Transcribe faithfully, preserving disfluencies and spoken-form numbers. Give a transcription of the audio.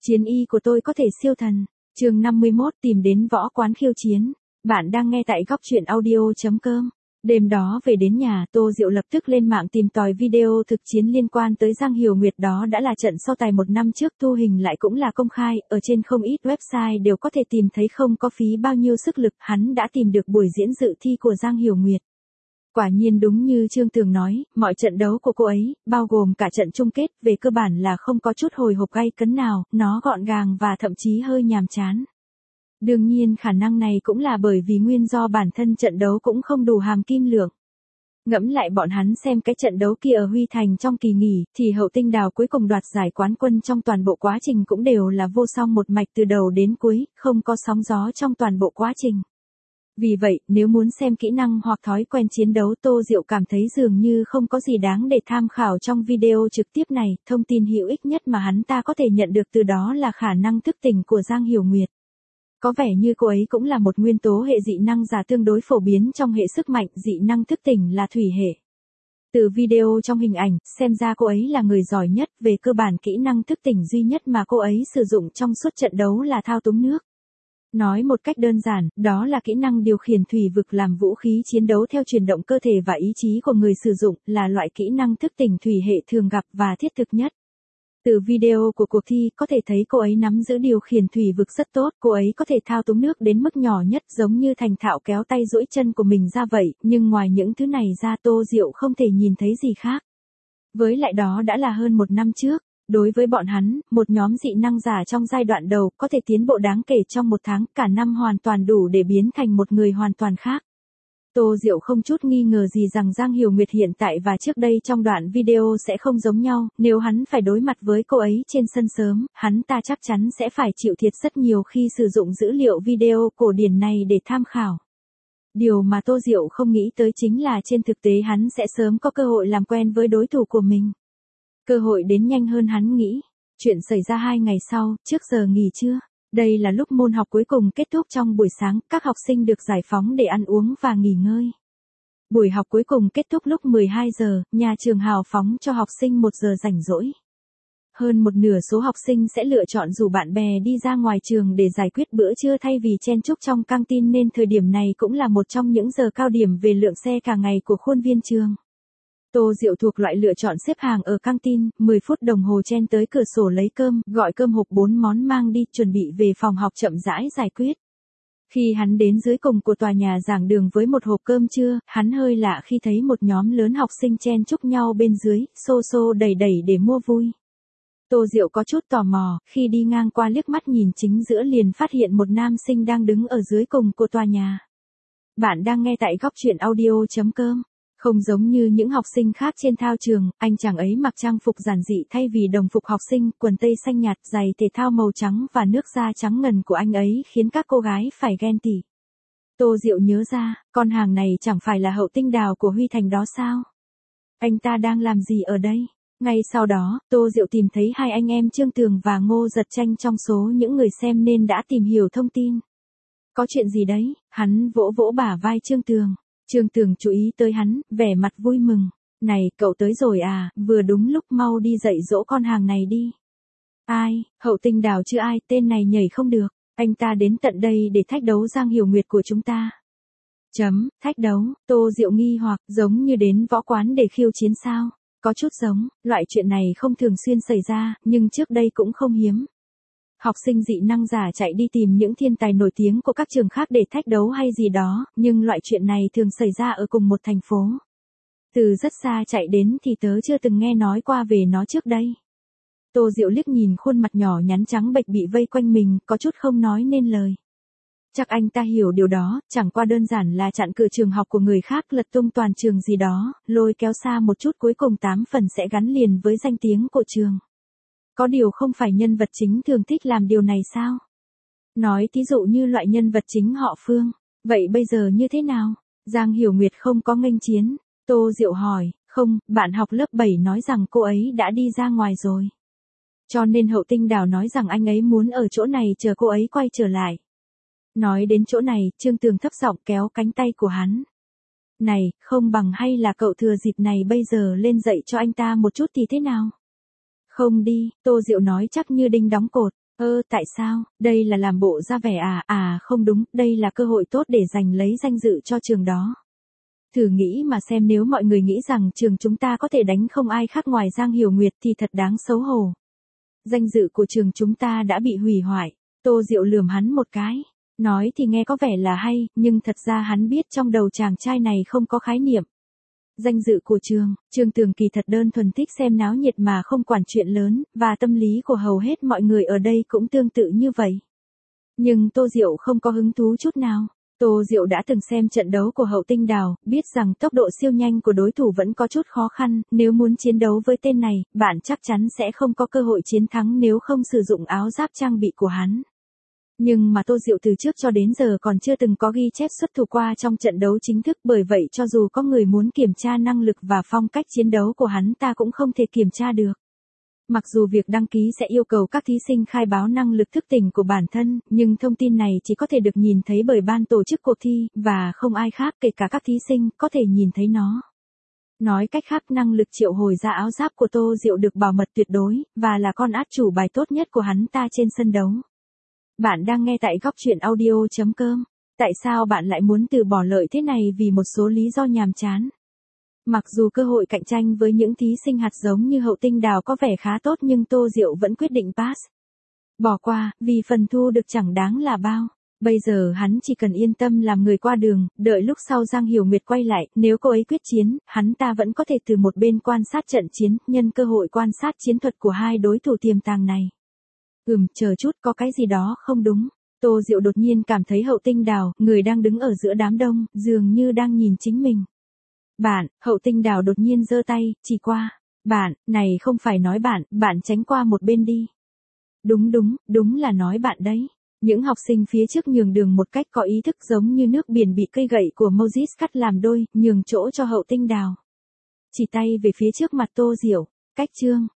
Chiến y của tôi có thể siêu thần. Chương năm mươi mốt tìm đến võ quán khiêu chiến. Bạn đang nghe tại góc truyện audio chấm com. Đêm đó về đến nhà, Tô Diệu lập tức lên mạng tìm tòi video thực chiến liên quan tới Giang Hiểu Nguyệt, đó đã là trận so tài một năm trước, thu hình lại cũng là công khai, ở trên không ít website đều có thể tìm thấy, không có phí bao nhiêu sức lực, hắn đã tìm được buổi diễn dự thi của Giang Hiểu Nguyệt. Quả nhiên đúng như Trương Tường nói, mọi trận đấu của cô ấy, bao gồm cả trận chung kết, về cơ bản là không có chút hồi hộp gay cấn nào, nó gọn gàng và thậm chí hơi nhàm chán. Đương nhiên khả năng này cũng là bởi vì nguyên do bản thân trận đấu cũng không đủ hàm kim lượng. Ngẫm lại bọn hắn xem cái trận đấu kia ở Huy Thành trong kỳ nghỉ, thì Hậu Tinh Đào cuối cùng đoạt giải quán quân trong toàn bộ quá trình cũng đều là vô song một mạch từ đầu đến cuối, không có sóng gió trong toàn bộ quá trình. Vì vậy, nếu muốn xem kỹ năng hoặc thói quen chiến đấu, Tô Diệu cảm thấy dường như không có gì đáng để tham khảo trong video trực tiếp này, thông tin hữu ích nhất mà hắn ta có thể nhận được từ đó là khả năng thức tỉnh của Giang Hiểu Nguyệt. Có vẻ như cô ấy cũng là một nguyên tố hệ dị năng giả tương đối phổ biến trong hệ sức mạnh, dị năng thức tỉnh là thủy hệ. Từ video trong hình ảnh, xem ra cô ấy là người giỏi nhất, về cơ bản kỹ năng thức tỉnh duy nhất mà cô ấy sử dụng trong suốt trận đấu là thao túng nước. Nói một cách đơn giản, đó là kỹ năng điều khiển thủy vực làm vũ khí chiến đấu theo chuyển động cơ thể và ý chí của người sử dụng, là loại kỹ năng thức tỉnh thủy hệ thường gặp và thiết thực nhất. Từ video của cuộc thi có thể thấy cô ấy nắm giữ điều khiển thủy vực rất tốt, cô ấy có thể thao túng nước đến mức nhỏ nhất, giống như thành thạo kéo tay duỗi chân của mình ra vậy, nhưng ngoài những thứ này ra Tô Diệu không thể nhìn thấy gì khác. Với lại đó đã là hơn một năm trước. Đối với bọn hắn, một nhóm dị năng giả trong giai đoạn đầu có thể tiến bộ đáng kể trong một tháng, cả năm hoàn toàn đủ để biến thành một người hoàn toàn khác. Tô Diệu không chút nghi ngờ gì rằng Giang Hiểu Nguyệt hiện tại và trước đây trong đoạn video sẽ không giống nhau, nếu hắn phải đối mặt với cô ấy trên sân sớm, hắn ta chắc chắn sẽ phải chịu thiệt rất nhiều khi sử dụng dữ liệu video cổ điển này để tham khảo. Điều mà Tô Diệu không nghĩ tới chính là trên thực tế hắn sẽ sớm có cơ hội làm quen với đối thủ của mình. Cơ hội đến nhanh hơn hắn nghĩ. Chuyện xảy ra hai ngày sau, trước giờ nghỉ trưa. Đây là lúc môn học cuối cùng kết thúc trong buổi sáng, các học sinh được giải phóng để ăn uống và nghỉ ngơi. Buổi học cuối cùng kết thúc lúc mười hai giờ, nhà trường hào phóng cho học sinh một giờ rảnh rỗi. Hơn một nửa số học sinh sẽ lựa chọn rủ bạn bè đi ra ngoài trường để giải quyết bữa trưa thay vì chen chúc trong căng tin, nên thời điểm này cũng là một trong những giờ cao điểm về lượng xe cả ngày của khuôn viên trường. Tô Diệu thuộc loại lựa chọn xếp hàng ở căng tin, mười phút đồng hồ chen tới cửa sổ lấy cơm, gọi cơm hộp bốn món mang đi, chuẩn bị về phòng học chậm rãi giải quyết. Khi hắn đến dưới cùng của tòa nhà giảng đường với một hộp cơm trưa, hắn hơi lạ khi thấy một nhóm lớn học sinh chen chúc nhau bên dưới, xô xô đẩy đẩy để mua vui. Tô Diệu có chút tò mò, khi đi ngang qua liếc mắt nhìn chính giữa liền phát hiện một nam sinh đang đứng ở dưới cùng của tòa nhà. Bạn đang nghe tại góc truyện audio chấm com. Không giống như những học sinh khác trên thao trường, anh chàng ấy mặc trang phục giản dị thay vì đồng phục học sinh, quần tây xanh nhạt, giày thể thao màu trắng và nước da trắng ngần của anh ấy khiến các cô gái phải ghen tị. Tô Diệu nhớ ra, con hàng này chẳng phải là Hậu Tinh Đào của Huy Thành đó sao? Anh ta đang làm gì ở đây? Ngay sau đó, Tô Diệu tìm thấy hai anh em Trương Tường và Ngô Giật Tranh trong số những người xem nên đã tìm hiểu thông tin. Có chuyện gì đấy? Hắn vỗ vỗ bả vai Trương Tường. Trương Tường chú ý tới hắn, vẻ mặt vui mừng. Này, cậu tới rồi à, vừa đúng lúc, mau đi dạy dỗ con hàng này đi. Ai, Hậu Tinh Đào chứ ai, tên này nhảy không được. Anh ta đến tận đây để thách đấu Giang Hiểu Nguyệt của chúng ta. Chấm, thách đấu, Tô Diệu nghi hoặc, giống như đến võ quán để khiêu chiến sao? Có chút giống, loại chuyện này không thường xuyên xảy ra, nhưng trước đây cũng không hiếm. Học sinh dị năng giả chạy đi tìm những thiên tài nổi tiếng của các trường khác để thách đấu hay gì đó, nhưng loại chuyện này thường xảy ra ở cùng một thành phố. Từ rất xa chạy đến thì tớ chưa từng nghe nói qua về nó trước đây. Tô Diệu liếc nhìn khuôn mặt nhỏ nhắn trắng bệch bị vây quanh mình, có chút không nói nên lời. Chắc anh ta hiểu điều đó, chẳng qua đơn giản là chặn cửa trường học của người khác, lật tung toàn trường gì đó, lôi kéo xa một chút, cuối cùng tám phần sẽ gắn liền với danh tiếng của trường. Có điều không phải nhân vật chính thường thích làm điều này sao? Nói thí dụ như loại nhân vật chính họ Phương. Vậy bây giờ như thế nào? Giang Hiểu Nguyệt không có nghênh chiến. Tô Diệu hỏi, không, bạn học lớp bảy nói rằng cô ấy đã đi ra ngoài rồi. Cho nên Hậu Tinh Đào nói rằng anh ấy muốn ở chỗ này chờ cô ấy quay trở lại. Nói đến chỗ này, Trương Tường thấp giọng kéo cánh tay của hắn. Này, không bằng hay là cậu thừa dịp này bây giờ lên dạy cho anh ta một chút thì thế nào? Không đi, Tô Diệu nói chắc như đinh đóng cột. Ơ tại sao, đây là làm bộ ra vẻ à, à không đúng, đây là cơ hội tốt để giành lấy danh dự cho trường đó. Thử nghĩ mà xem nếu mọi người nghĩ rằng trường chúng ta có thể đánh không ai khác ngoài Giang Hiểu Nguyệt thì thật đáng xấu hổ. Danh dự của trường chúng ta đã bị hủy hoại. Tô Diệu lườm hắn một cái. Nói thì nghe có vẻ là hay, nhưng thật ra hắn biết trong đầu chàng trai này không có khái niệm. Danh dự của trường, Trương Tường kỳ thật đơn thuần thích xem náo nhiệt mà không quản chuyện lớn, và tâm lý của hầu hết mọi người ở đây cũng tương tự như vậy. Nhưng Tô Diệu không có hứng thú chút nào. Tô Diệu đã từng xem trận đấu của Hậu Tinh Đào, biết rằng tốc độ siêu nhanh của đối thủ vẫn có chút khó khăn, nếu muốn chiến đấu với tên này, bạn chắc chắn sẽ không có cơ hội chiến thắng nếu không sử dụng áo giáp trang bị của hắn. Nhưng mà Tô Diệu từ trước cho đến giờ còn chưa từng có ghi chép xuất thủ qua trong trận đấu chính thức, bởi vậy cho dù có người muốn kiểm tra năng lực và phong cách chiến đấu của hắn ta cũng không thể kiểm tra được. Mặc dù việc đăng ký sẽ yêu cầu các thí sinh khai báo năng lực thức tỉnh của bản thân, nhưng thông tin này chỉ có thể được nhìn thấy bởi ban tổ chức cuộc thi, và không ai khác kể cả các thí sinh có thể nhìn thấy nó. Nói cách khác, năng lực triệu hồi ra áo giáp của Tô Diệu được bảo mật tuyệt đối, và là con át chủ bài tốt nhất của hắn ta trên sân đấu. Bạn đang nghe tại góc truyện audio chấm com. Tại sao bạn lại muốn từ bỏ lợi thế này vì một số lý do nhàm chán? Mặc dù cơ hội cạnh tranh với những thí sinh hạt giống như Hậu Tinh Đào có vẻ khá tốt, nhưng Tô Diệu vẫn quyết định pass. Bỏ qua, vì phần thu được chẳng đáng là bao. Bây giờ hắn chỉ cần yên tâm làm người qua đường, đợi lúc sau Giang Hiểu Nguyệt quay lại, nếu cô ấy quyết chiến, hắn ta vẫn có thể từ một bên quan sát trận chiến, nhân cơ hội quan sát chiến thuật của hai đối thủ tiềm tàng này. Ừm, chờ chút, có cái gì đó không đúng. Tô Diệu đột nhiên cảm thấy Hậu Tinh Đào, người đang đứng ở giữa đám đông, dường như đang nhìn chính mình. Bạn, Hậu Tinh Đào đột nhiên giơ tay, chỉ qua. Bạn, này không phải nói bạn, bạn tránh qua một bên đi. Đúng đúng, đúng là nói bạn đấy. Những học sinh phía trước nhường đường một cách có ý thức, giống như nước biển bị cây gậy của Moses cắt làm đôi, nhường chỗ cho Hậu Tinh Đào. Chỉ tay về phía trước mặt Tô Diệu. Cách Trương,